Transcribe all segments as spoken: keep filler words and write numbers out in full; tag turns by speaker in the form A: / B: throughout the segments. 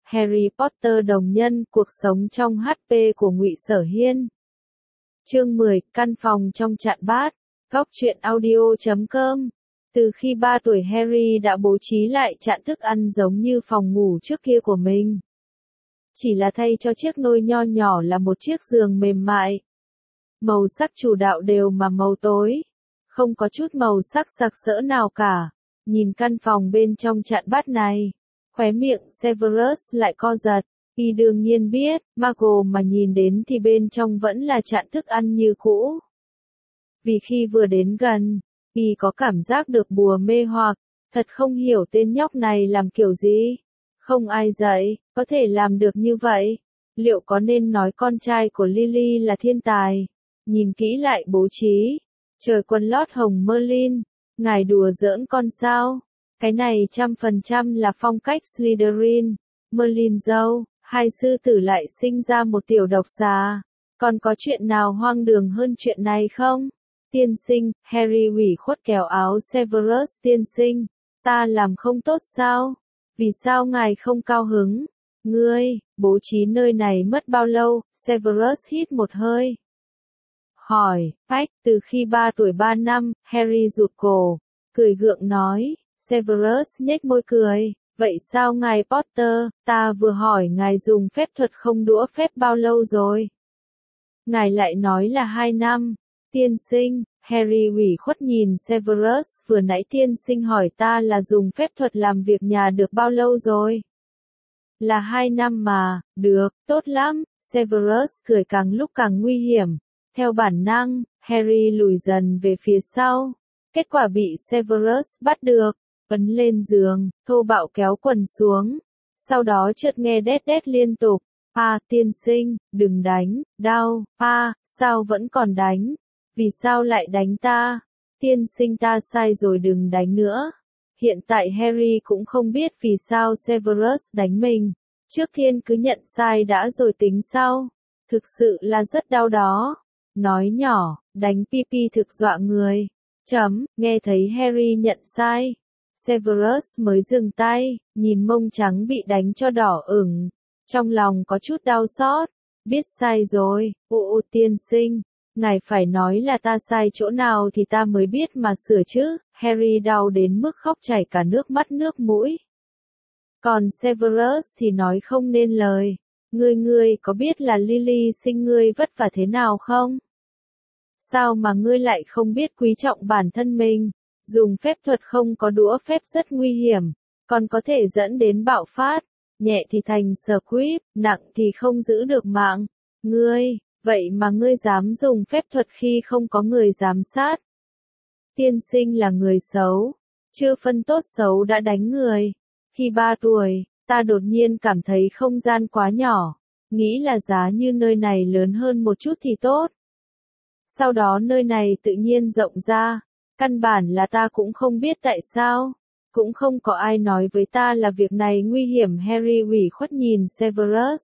A: Harry Potter đồng nhân, cuộc sống trong hát pê của Ngụy Sở Hiên. Chương mười, căn phòng trong chạn bát. Góc truyện audio chấm com. Từ khi ba tuổi Harry đã bố trí lại chạn thức ăn giống như phòng ngủ trước kia của mình. Chỉ là thay cho chiếc nôi nho nhỏ là một chiếc giường mềm mại. Màu sắc chủ đạo đều mà màu tối. Không có chút màu sắc sặc sỡ nào cả. Nhìn căn phòng bên trong chạn bát này. Khóe miệng Severus lại co giật. Y đương nhiên biết, Muggle mà nhìn đến thì bên trong vẫn là chạn thức ăn như cũ. Vì khi vừa đến gần, Y có cảm giác được bùa mê hoặc, thật không hiểu tên nhóc này làm kiểu gì. Không ai dạy, có thể làm được như vậy. Liệu có nên nói con trai của Lily là thiên tài? Nhìn kỹ lại bố trí. Trời quân lót hồng Merlin, ngài đùa giỡn con sao? Cái này trăm phần trăm là phong cách Slytherin. Merlin dâu, hai sư tử lại sinh ra một tiểu độc xà. Còn có chuyện nào hoang đường hơn chuyện này không? Tiên sinh, Harry ủy khuất kéo áo Severus. Tiên sinh, ta làm không tốt sao? Vì sao ngài không cao hứng? Ngươi, bố trí nơi này mất bao lâu? Severus hít một hơi. Hỏi, Phách, từ khi ba tuổi ba năm, Harry rụt cổ, cười gượng nói. Severus nhếch môi cười. Vậy sao ngài Potter, ta vừa hỏi ngài dùng phép thuật không đũa phép bao lâu rồi? Ngài lại nói là hai năm. Tiên sinh, Harry ủy khuất nhìn Severus, vừa nãy tiên sinh hỏi ta là dùng phép thuật làm việc nhà được bao lâu rồi? Là hai năm mà, được, tốt lắm. Severus cười càng lúc càng nguy hiểm. Theo bản năng, Harry lùi dần về phía sau. Kết quả bị Severus bắt được. Ấn lên giường, thô bạo kéo quần xuống. Sau đó chợt nghe đét đét liên tục. À, tiên sinh, đừng đánh, đau. À, sao vẫn còn đánh? Vì sao lại đánh ta? Tiên sinh ta sai rồi đừng đánh nữa. Hiện tại Harry cũng không biết vì sao Severus đánh mình. Trước tiên cứ nhận sai đã rồi tính sau. Thực sự là rất đau đó. Nói nhỏ, đánh pipi thực dọa người. Chấm, nghe thấy Harry nhận sai. Severus mới dừng tay, nhìn mông trắng bị đánh cho đỏ ửng. Trong lòng có chút đau xót. Biết sai rồi, ồ tiên sinh. Ngài phải nói là ta sai chỗ nào thì ta mới biết mà sửa chứ. Harry đau đến mức khóc chảy cả nước mắt nước mũi. Còn Severus thì nói không nên lời. Ngươi ngươi có biết là Lily sinh ngươi vất vả thế nào không? Sao mà ngươi lại không biết quý trọng bản thân mình? Dùng phép thuật không có đũa phép rất nguy hiểm, còn có thể dẫn đến bạo phát, nhẹ thì thành squib, nặng thì không giữ được mạng. Ngươi, vậy mà ngươi dám dùng phép thuật khi không có người giám sát. Tiên sinh là người xấu, chưa phân tốt xấu đã đánh người. Khi ba tuổi, ta đột nhiên cảm thấy không gian quá nhỏ, nghĩ là giá như nơi này lớn hơn một chút thì tốt. Sau đó nơi này tự nhiên rộng ra. Căn bản là ta cũng không biết tại sao. Cũng không có ai nói với ta là việc này nguy hiểm. Harry ủy khuất nhìn Severus.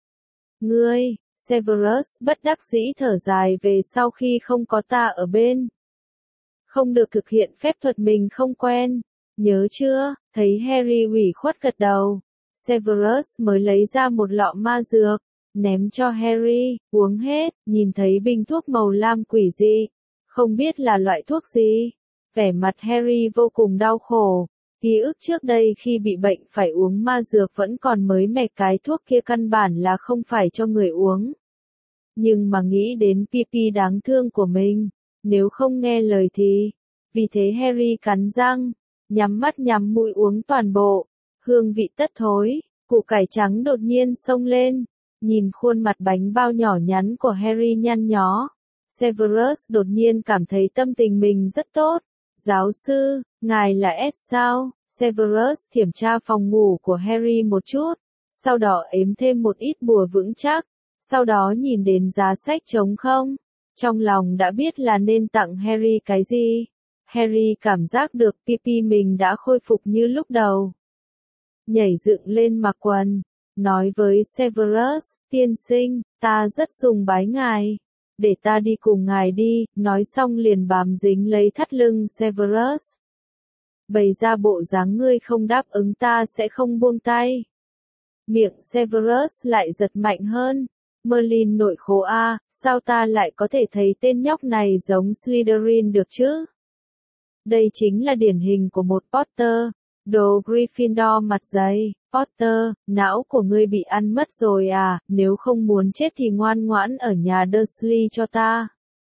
A: Ngươi, Severus bất đắc dĩ thở dài về sau khi không có ta ở bên. Không được thực hiện phép thuật mình không quen. Nhớ chưa? Thấy Harry ủy khuất gật đầu. Severus mới lấy ra một lọ ma dược. Ném cho Harry, uống hết, nhìn thấy bình thuốc màu lam quỷ dị. Không biết là loại thuốc gì. Vẻ mặt Harry vô cùng đau khổ. Ký ức trước đây khi bị bệnh phải uống ma dược vẫn còn mới mẻ, cái thuốc kia căn bản là không phải cho người uống. Nhưng mà nghĩ đến Pipi đáng thương của mình, nếu không nghe lời thì. Vì thế Harry cắn răng, nhắm mắt nhắm mũi uống toàn bộ. Hương vị tất thối, củ cải trắng đột nhiên xông lên. Nhìn khuôn mặt bánh bao nhỏ nhắn của Harry nhăn nhó. Severus đột nhiên cảm thấy tâm tình mình rất tốt. Giáo sư, ngài là S sao? Severus kiểm tra phòng ngủ của Harry một chút. Sau đó ếm thêm một ít bùa vững chắc. Sau đó nhìn đến giá sách trống không. Trong lòng đã biết là nên tặng Harry cái gì. Harry cảm giác được pipi mình đã khôi phục như lúc đầu. Nhảy dựng lên mặc quần. Nói với Severus, tiên sinh, ta rất sùng bái ngài. Để ta đi cùng ngài đi, nói xong liền bám dính lấy thắt lưng Severus. Bày ra bộ dáng ngươi không đáp ứng ta sẽ không buông tay. Miệng Severus lại giật mạnh hơn. Merlin nội khố a, sao ta lại có thể thấy tên nhóc này giống Slytherin được chứ? Đây chính là điển hình của một Potter. Đồ Gryffindor mặt dày. Potter, não của ngươi bị ăn mất rồi à, nếu không muốn chết thì ngoan ngoãn ở nhà Dursley cho ta.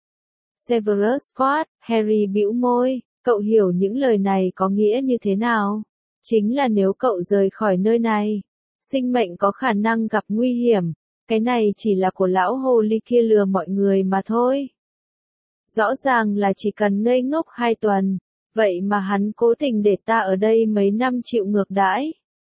A: Severus quát, Harry bĩu môi, cậu hiểu những lời này có nghĩa như thế nào? Chính là nếu cậu rời khỏi nơi này, sinh mệnh có khả năng gặp nguy hiểm, cái này chỉ là của lão hồ ly kia lừa mọi người mà thôi. Rõ ràng là chỉ cần ngây ngốc hai tuần, vậy mà hắn cố tình để ta ở đây mấy năm chịu ngược đãi.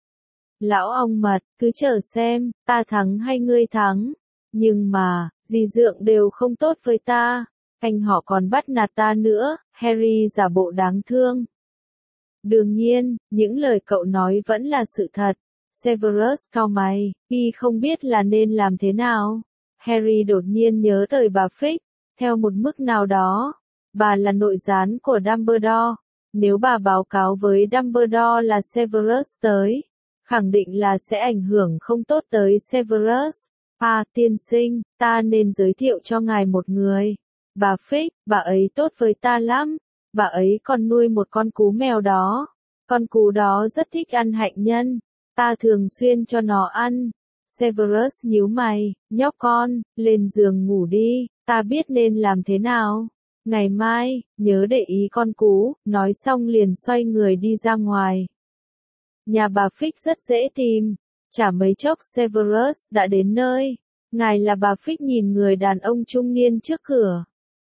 A: Lão ong mật, cứ chờ xem, ta thắng hay ngươi thắng. Nhưng mà, dì dượng đều không tốt với ta. Anh họ còn bắt nạt ta nữa, Harry giả bộ đáng thương. Đương nhiên, những lời cậu nói vẫn là sự thật. Severus cau mày, y không biết là nên làm thế nào. Harry đột nhiên nhớ tới bà Fitch, theo một mức nào đó. Bà là nội gián của Dumbledore. Nếu bà báo cáo với Dumbledore là Severus tới, khẳng định là sẽ ảnh hưởng không tốt tới Severus. À, tiên sinh, ta nên giới thiệu cho ngài một người. Bà Fitch, bà ấy tốt với ta lắm. Bà ấy còn nuôi một con cú mèo đó. Con cú đó rất thích ăn hạnh nhân. Ta thường xuyên cho nó ăn. Severus nhíu mày, nhóc con, lên giường ngủ đi, ta biết nên làm thế nào. Ngày mai, nhớ để ý con cú, nói xong liền xoay người đi ra ngoài. Nhà bà Fitch rất dễ tìm. Chả mấy chốc Severus đã đến nơi. Ngài là bà Fitch nhìn người đàn ông trung niên trước cửa.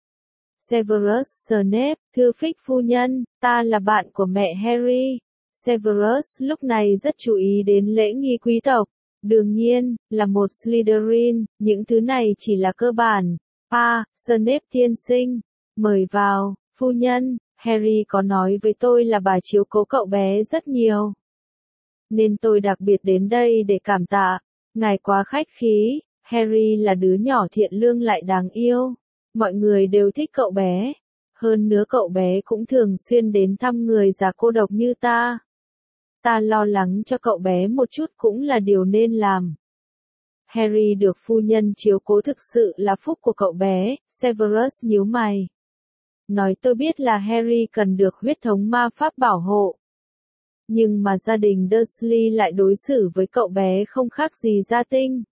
A: Severus Snape, thưa Fitch phu nhân, ta là bạn của mẹ Harry. Severus lúc này rất chú ý đến lễ nghi quý tộc. Đương nhiên, là một Slytherin, những thứ này chỉ là cơ bản. À, Snape tiên sinh, mời vào, phu nhân, Harry có nói với tôi là bà chiếu cố cậu bé rất nhiều. Nên tôi đặc biệt đến đây để cảm tạ. Ngài quá khách khí, Harry là đứa nhỏ thiện lương lại đáng yêu. Mọi người đều thích cậu bé. Hơn nữa cậu bé cũng thường xuyên đến thăm người già cô độc như ta. Ta lo lắng cho cậu bé một chút cũng là điều nên làm. Harry được phu nhân chiếu cố thực sự là phúc của cậu bé, Severus nhíu mày. Nói tôi biết là Harry cần được huyết thống ma pháp bảo hộ. Nhưng mà gia đình Dursley lại đối xử với cậu bé không khác gì gia tinh.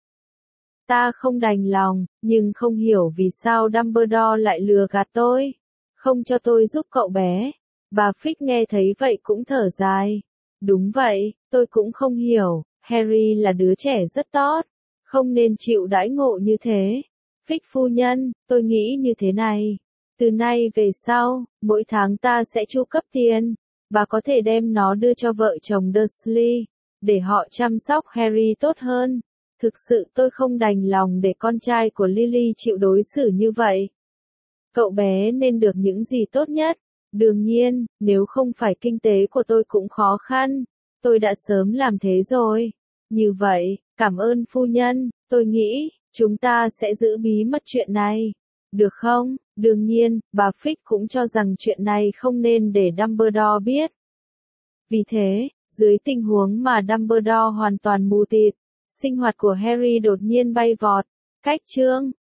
A: Ta không đành lòng, nhưng không hiểu vì sao Dumbledore lại lừa gạt tôi. Không cho tôi giúp cậu bé. Bà Fitch nghe thấy vậy cũng thở dài. Đúng vậy, tôi cũng không hiểu, Harry là đứa trẻ rất tốt, không nên chịu đãi ngộ như thế. Fitch phu nhân, tôi nghĩ như thế này. Từ nay về sau, mỗi tháng ta sẽ chu cấp tiền. Bà có thể đem nó đưa cho vợ chồng Dursley, để họ chăm sóc Harry tốt hơn. Thực sự tôi không đành lòng để con trai của Lily chịu đối xử như vậy. Cậu bé nên được những gì tốt nhất. Đương nhiên, nếu không phải kinh tế của tôi cũng khó khăn, tôi đã sớm làm thế rồi. Như vậy, cảm ơn phu nhân, tôi nghĩ, chúng ta sẽ giữ bí mật chuyện này. Được không? Đương nhiên, bà Fitch cũng cho rằng chuyện này không nên để Dumbledore biết. Vì thế, dưới tình huống mà Dumbledore hoàn toàn mù tịt, sinh hoạt của Harry đột nhiên bay vọt. Cách chương